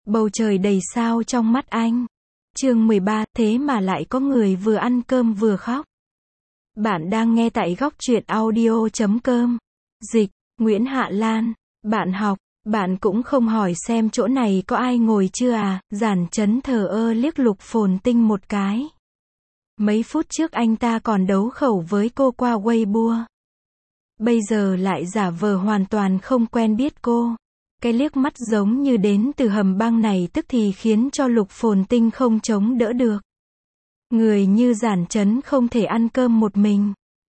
Bầu trời đầy sao trong mắt anh. Chương 13, thế mà lại có người vừa ăn cơm vừa khóc. Bạn đang nghe tại góc truyện audio.com. Dịch, Nguyễn Hạ Lan. Bạn học, bạn cũng không hỏi xem chỗ này có ai ngồi chưa à? Giản Chấn thờ ơ liếc Lục Phồn Tinh một cái. Mấy phút trước anh ta còn đấu khẩu với cô qua Weibo. Bây giờ lại giả vờ hoàn toàn không quen biết cô. Cái liếc mắt giống như đến từ hầm băng này tức thì khiến cho Lục Phồn Tinh không chống đỡ được. Người như Giản Chấn không thể ăn cơm một mình.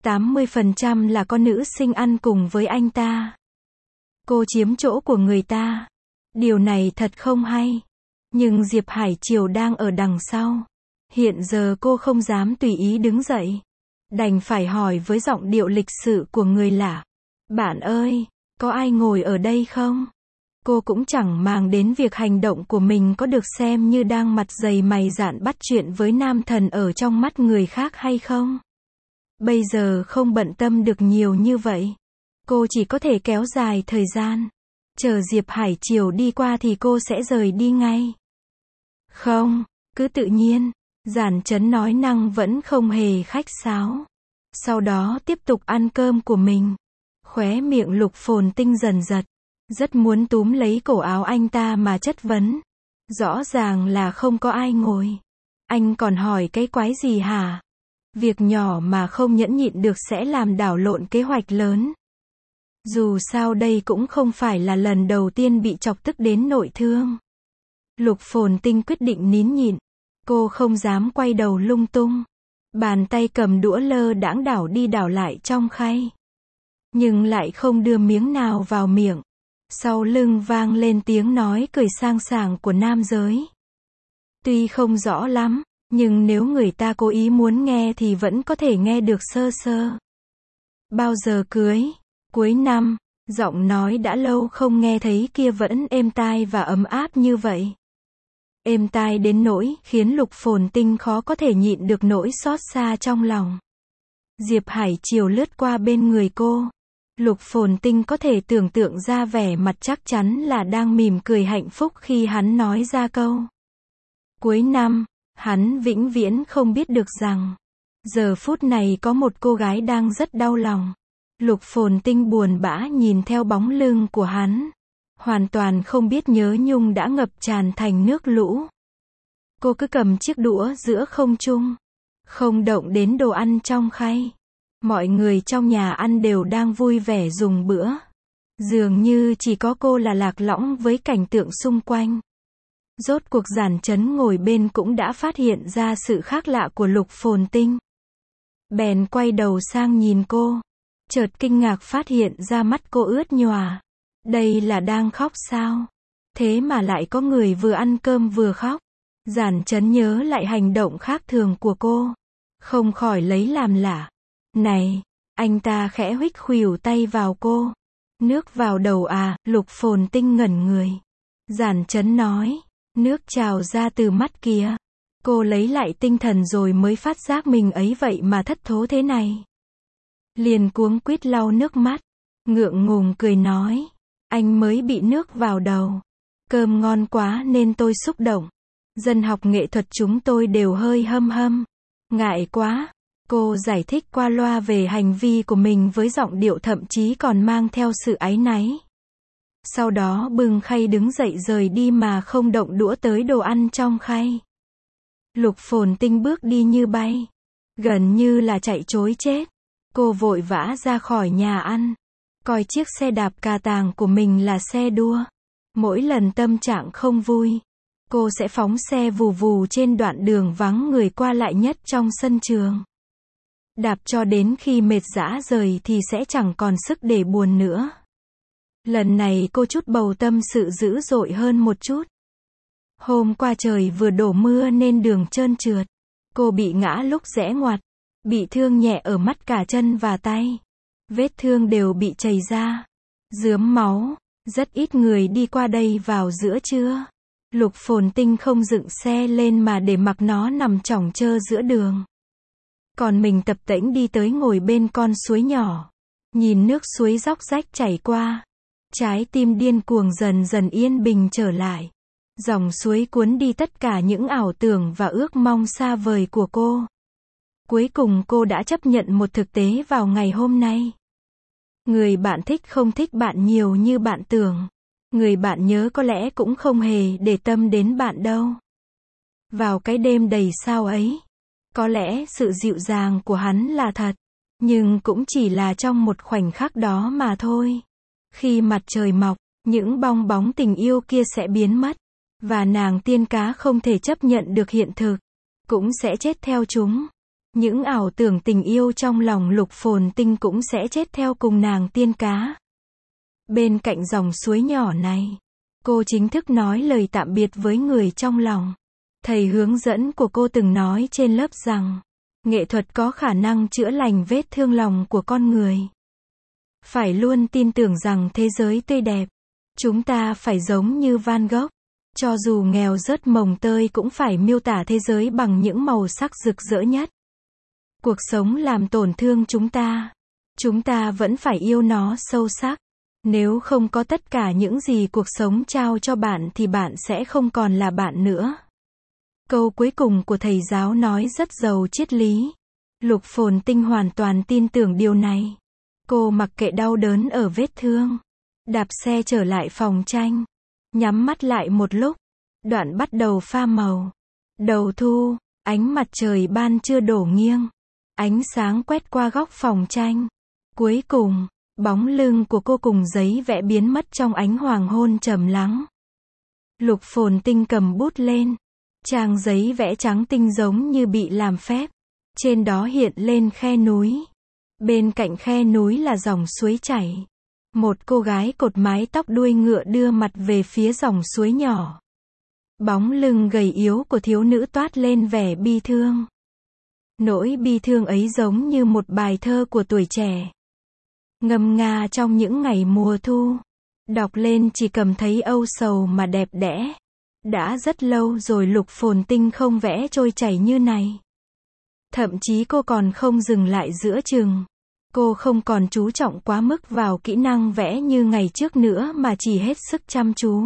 80% là con nữ sinh ăn cùng với anh ta. Cô chiếm chỗ của người ta. Điều này thật không hay. Nhưng Diệp Hải Triều đang ở đằng sau. Hiện giờ cô không dám tùy ý đứng dậy. Đành phải hỏi với giọng điệu lịch sự của người lạ. Bạn ơi, có ai ngồi ở đây không? Cô cũng chẳng màng đến việc hành động của mình có được xem như đang mặt dày mày dạn bắt chuyện với nam thần ở trong mắt người khác hay không. Bây giờ không bận tâm được nhiều như vậy. Cô chỉ có thể kéo dài thời gian. Chờ Diệp Hải Triều đi qua thì cô sẽ rời đi ngay. Không, cứ tự nhiên. Giản Chấn nói năng vẫn không hề khách sáo. Sau đó tiếp tục ăn cơm của mình. Khóe miệng Lục Phồn Tinh dần giật. Rất muốn túm lấy cổ áo anh ta mà chất vấn. Rõ ràng là không có ai ngồi. Anh còn hỏi cái quái gì hả? Việc nhỏ mà không nhẫn nhịn được sẽ làm đảo lộn kế hoạch lớn. Dù sao đây cũng không phải là lần đầu tiên bị chọc tức đến nội thương. Lục Phồn Tinh quyết định nín nhịn. Cô không dám quay đầu lung tung. Bàn tay cầm đũa lơ đãng đảo đi đảo lại trong khay. Nhưng lại không đưa miếng nào vào miệng. Sau lưng vang lên tiếng nói cười sang sảng của nam giới. Tuy không rõ lắm, nhưng nếu người ta cố ý muốn nghe thì vẫn có thể nghe được sơ sơ. Bao giờ cưới? Cuối năm, giọng nói đã lâu không nghe thấy kia vẫn êm tai và ấm áp như vậy. Êm tai đến nỗi khiến Lục Phồn Tinh khó có thể nhịn được nỗi xót xa trong lòng. Diệp Hải Triều lướt qua bên người cô. Lục Phồn Tinh có thể tưởng tượng ra vẻ mặt chắc chắn là đang mỉm cười hạnh phúc khi hắn nói ra câu. Cuối năm, hắn vĩnh viễn không biết được rằng, giờ phút này có một cô gái đang rất đau lòng. Lục Phồn Tinh buồn bã nhìn theo bóng lưng của hắn. Hoàn toàn không biết nhớ nhung đã ngập tràn thành nước lũ. Cô cứ cầm chiếc đũa giữa không trung. Không động đến đồ ăn trong khay. Mọi người trong nhà ăn đều đang vui vẻ dùng bữa. Dường như chỉ có cô là lạc lõng với cảnh tượng xung quanh. Rốt cuộc Giản Chấn ngồi bên cũng đã phát hiện ra sự khác lạ của Lục Phồn Tinh. Bèn quay đầu sang nhìn cô. Chợt kinh ngạc phát hiện ra mắt cô ướt nhòa. Đây là đang khóc sao? Thế mà lại có người vừa ăn cơm vừa khóc. Giản Chấn nhớ lại hành động khác thường của cô. Không khỏi lấy làm lạ. Này, anh ta khẽ huých khuỷu tay vào cô. Nước vào đầu à? Lục Phồn Tinh ngẩn người. Giản Chấn nói, nước trào ra từ mắt kìa. Cô lấy lại tinh thần rồi mới phát giác mình ấy vậy mà thất thố thế này. Liền cuống quýt lau nước mắt. Ngượng ngùng cười nói, anh mới bị nước vào đầu. Cơm ngon quá nên tôi xúc động. Dân học nghệ thuật chúng tôi đều hơi hâm hâm. Ngại quá. Cô giải thích qua loa về hành vi của mình với giọng điệu thậm chí còn mang theo sự áy náy. Sau đó bưng khay đứng dậy rời đi mà không động đũa tới đồ ăn trong khay. Lục Phồn Tinh bước đi như bay. Gần như là chạy trối chết. Cô vội vã ra khỏi nhà ăn. Coi chiếc xe đạp cà tàng của mình là xe đua. Mỗi lần tâm trạng không vui, cô sẽ phóng xe vù vù trên đoạn đường vắng người qua lại nhất trong sân trường. Đạp cho đến khi mệt rã rời thì sẽ chẳng còn sức để buồn nữa. Lần này cô chút bầu tâm sự dữ dội hơn một chút. Hôm qua trời vừa đổ mưa nên đường trơn trượt. Cô bị ngã lúc rẽ ngoặt. Bị thương nhẹ ở mắt cả chân và tay. Vết thương đều bị chảy ra. Rướm máu. Rất ít người đi qua đây vào giữa trưa. Lục Phồn Tinh không dựng xe lên mà để mặc nó nằm chỏng trơ giữa đường. Còn mình tập tễnh đi tới ngồi bên con suối nhỏ. Nhìn nước suối róc rách chảy qua. Trái tim điên cuồng dần dần yên bình trở lại. Dòng suối cuốn đi tất cả những ảo tưởng và ước mong xa vời của cô. Cuối cùng cô đã chấp nhận một thực tế vào ngày hôm nay. Người bạn thích không thích bạn nhiều như bạn tưởng. Người bạn nhớ có lẽ cũng không hề để tâm đến bạn đâu. Vào cái đêm đầy sao ấy, có lẽ sự dịu dàng của hắn là thật, nhưng cũng chỉ là trong một khoảnh khắc đó mà thôi. Khi mặt trời mọc, những bong bóng tình yêu kia sẽ biến mất, và nàng tiên cá không thể chấp nhận được hiện thực, cũng sẽ chết theo chúng. Những ảo tưởng tình yêu trong lòng Lục Phồn Tinh cũng sẽ chết theo cùng nàng tiên cá. Bên cạnh dòng suối nhỏ này, cô chính thức nói lời tạm biệt với người trong lòng. Thầy hướng dẫn của cô từng nói trên lớp rằng, nghệ thuật có khả năng chữa lành vết thương lòng của con người. Phải luôn tin tưởng rằng thế giới tươi đẹp. Chúng ta phải giống như Van Gogh. Cho dù nghèo rớt mồng tơi cũng phải miêu tả thế giới bằng những màu sắc rực rỡ nhất. Cuộc sống làm tổn thương chúng ta vẫn phải yêu nó sâu sắc. Nếu không có tất cả những gì cuộc sống trao cho bạn thì bạn sẽ không còn là bạn nữa. Câu cuối cùng của thầy giáo nói rất giàu triết lý. Lục Phồn Tinh hoàn toàn tin tưởng điều này. Cô mặc kệ đau đớn ở vết thương, đạp xe trở lại phòng tranh, nhắm mắt lại một lúc. Đoạn bắt đầu pha màu. Đầu thu, ánh mặt trời ban trưa đổ nghiêng, ánh sáng quét qua góc phòng tranh. Cuối cùng, bóng lưng của cô cùng giấy vẽ biến mất trong ánh hoàng hôn trầm lắng. Lục Phồn Tinh cầm bút lên. Trang giấy vẽ trắng tinh giống như bị làm phép. Trên đó hiện lên khe núi. Bên cạnh khe núi là dòng suối chảy. Một cô gái cột mái tóc đuôi ngựa đưa mặt về phía dòng suối nhỏ. Bóng lưng gầy yếu của thiếu nữ toát lên vẻ bi thương. Nỗi bi thương ấy giống như một bài thơ của tuổi trẻ. Ngâm nga trong những ngày mùa thu. Đọc lên chỉ cảm thấy âu sầu mà đẹp đẽ. Đã rất lâu rồi Lục Phồn Tinh không vẽ trôi chảy như này. Thậm chí cô còn không dừng lại giữa chừng. Cô không còn chú trọng quá mức vào kỹ năng vẽ như ngày trước nữa mà chỉ hết sức chăm chú.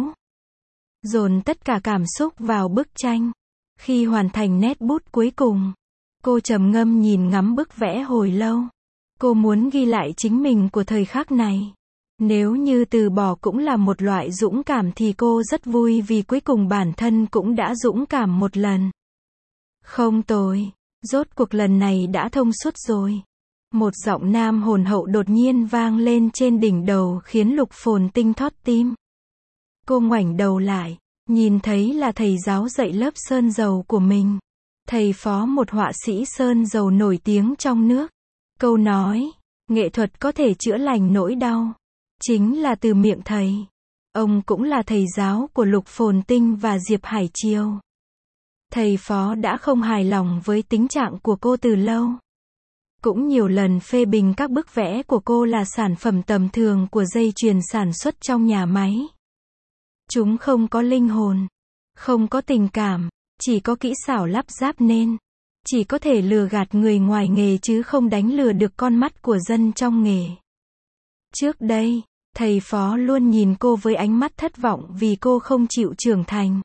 Dồn tất cả cảm xúc vào bức tranh. Khi hoàn thành nét bút cuối cùng, cô trầm ngâm nhìn ngắm bức vẽ hồi lâu. Cô muốn ghi lại chính mình của thời khắc này. Nếu như từ bỏ cũng là một loại dũng cảm thì cô rất vui vì cuối cùng bản thân cũng đã dũng cảm một lần. Không tồi, rốt cuộc lần này đã thông suốt rồi. Một giọng nam hồn hậu đột nhiên vang lên trên đỉnh đầu khiến Lục Phồn Tinh thót tim. Cô ngoảnh đầu lại, nhìn thấy là thầy giáo dạy lớp sơn dầu của mình. Thầy Phó, một họa sĩ sơn dầu nổi tiếng trong nước. Câu nói, nghệ thuật có thể chữa lành nỗi đau, chính là từ miệng thầy. Ông cũng là thầy giáo của Lục Phồn Tinh và Diệp Hải Triều. Thầy Phó đã không hài lòng với tính trạng của cô từ lâu. Cũng nhiều lần phê bình các bức vẽ của cô là sản phẩm tầm thường của dây chuyền sản xuất trong nhà máy. Chúng không có linh hồn, không có tình cảm, chỉ có kỹ xảo lắp ráp nên chỉ có thể lừa gạt người ngoài nghề chứ không đánh lừa được con mắt của dân trong nghề. Trước đây, thầy Phó luôn nhìn cô với ánh mắt thất vọng vì cô không chịu trưởng thành.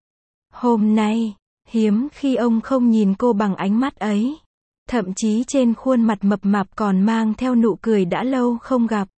Hôm nay, hiếm khi ông không nhìn cô bằng ánh mắt ấy. Thậm chí trên khuôn mặt mập mạp còn mang theo nụ cười đã lâu không gặp.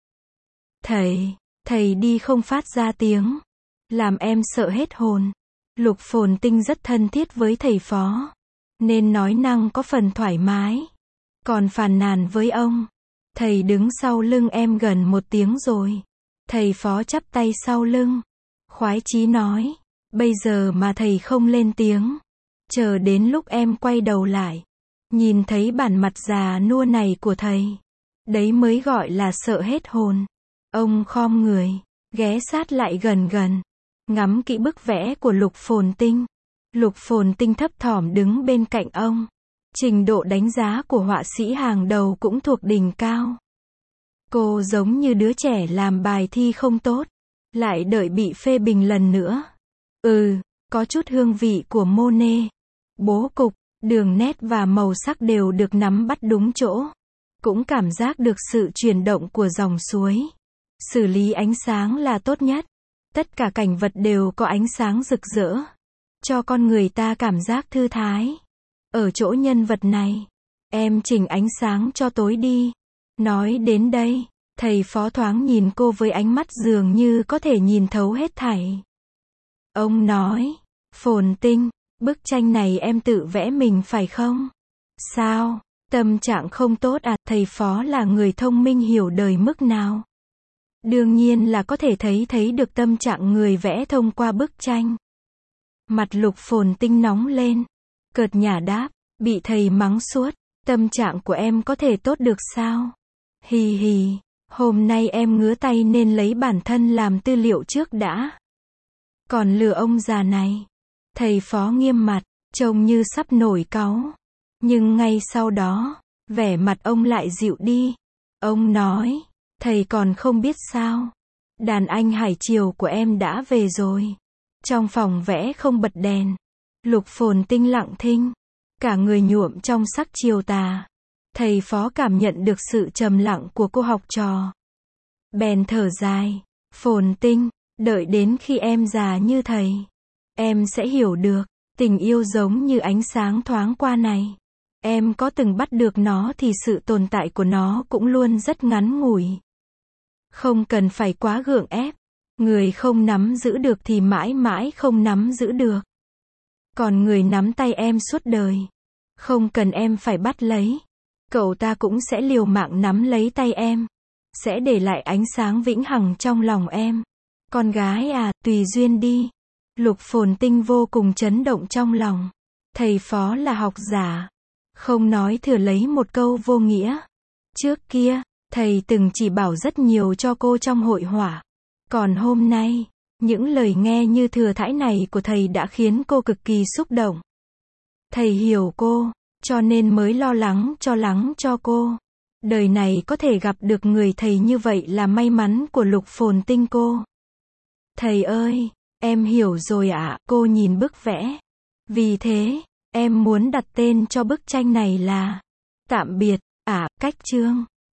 Thầy đi không phát ra tiếng. Làm em sợ hết hồn. Lục Phồn Tinh rất thân thiết với thầy Phó, nên nói năng có phần thoải mái. Còn phàn nàn với ông. Thầy đứng sau lưng em gần 1 tiếng rồi. Thầy Phó chắp tay sau lưng. Khoái chí nói. Bây giờ mà thầy không lên tiếng. Chờ đến lúc em quay đầu lại. Nhìn thấy bản mặt già nua này của thầy. Đấy mới gọi là sợ hết hồn. Ông khom người. Ghé sát lại gần gần. Ngắm kỹ bức vẽ của Lục Phồn Tinh. Lục Phồn Tinh thấp thỏm đứng bên cạnh ông. Trình độ đánh giá của họa sĩ hàng đầu cũng thuộc đỉnh cao. Cô giống như đứa trẻ làm bài thi không tốt. Lại đợi bị phê bình lần nữa. Có chút hương vị của Monet. Bố cục, đường nét và màu sắc đều được nắm bắt đúng chỗ. Cũng cảm giác được sự chuyển động của dòng suối. Xử lý ánh sáng là tốt nhất. Tất cả cảnh vật đều có ánh sáng rực rỡ, cho con người ta cảm giác thư thái. Ở chỗ nhân vật này, em chỉnh ánh sáng cho tối đi. Nói đến đây, thầy phó thoáng nhìn cô với ánh mắt dường như có thể nhìn thấu hết thảy. Ông nói, Phồn Tinh, bức tranh này em tự vẽ mình phải không? Sao? Tâm trạng không tốt à? Thầy phó là người thông minh hiểu đời mức nào? Đương nhiên là có thể thấy được tâm trạng người vẽ thông qua bức tranh. Mặt Lục Phồn Tinh nóng lên, cợt nhả đáp, bị thầy mắng suốt, tâm trạng của em có thể tốt được sao? Hì hì, hôm nay em ngứa tay nên lấy bản thân làm tư liệu trước đã. Còn lừa ông già này. Thầy phó nghiêm mặt, trông như sắp nổi cáu. Nhưng ngay sau đó, vẻ mặt ông lại dịu đi. Ông nói, thầy còn không biết sao. Đàn anh Hải Triều của em đã về rồi. Trong phòng vẽ không bật đèn. Lục Phồn Tinh lặng thinh. Cả người nhuộm trong sắc chiều tà. Thầy phó cảm nhận được sự trầm lặng của cô học trò. Bèn thở dài. Phồn Tinh, đợi đến khi em già như thầy, em sẽ hiểu được, tình yêu giống như ánh sáng thoáng qua này. Em có từng bắt được nó thì sự tồn tại của nó cũng luôn rất ngắn ngủi. Không cần phải quá gượng ép. Người không nắm giữ được thì mãi mãi không nắm giữ được. Còn người nắm tay em suốt đời, không cần em phải bắt lấy, cậu ta cũng sẽ liều mạng nắm lấy tay em, sẽ để lại ánh sáng vĩnh hằng trong lòng em. Con gái à, tùy duyên đi. Lục Phồn Tinh vô cùng chấn động trong lòng. Thầy phó là học giả, không nói thừa lấy một câu vô nghĩa. Trước kia, thầy từng chỉ bảo rất nhiều cho cô trong hội họa. Còn hôm nay, những lời nghe như thừa thãi này của thầy đã khiến cô cực kỳ xúc động. Thầy hiểu cô, cho nên mới lo lắng cho cô. Đời này có thể gặp được người thầy như vậy là may mắn của Lục Phồn Tinh cô. Thầy ơi, em hiểu rồi ạ. Cô nhìn bức vẽ. Vì thế, em muốn đặt tên cho bức tranh này là Tạm biệt, cách chương.